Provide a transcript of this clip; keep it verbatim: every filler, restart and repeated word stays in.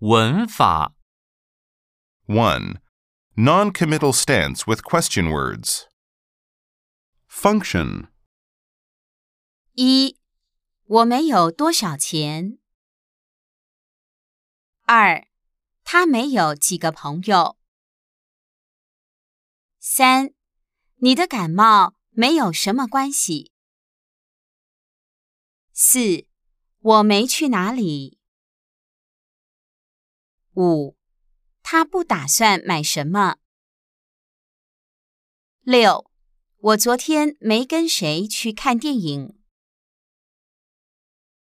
文法 one. Non-committal stance with question words. Function. 一，我没有多少钱。二，他没有几个朋友。三，你的感冒没有什么关系。四，我没去哪里。五，他不打算买什么。六，我昨天没跟谁去看电影。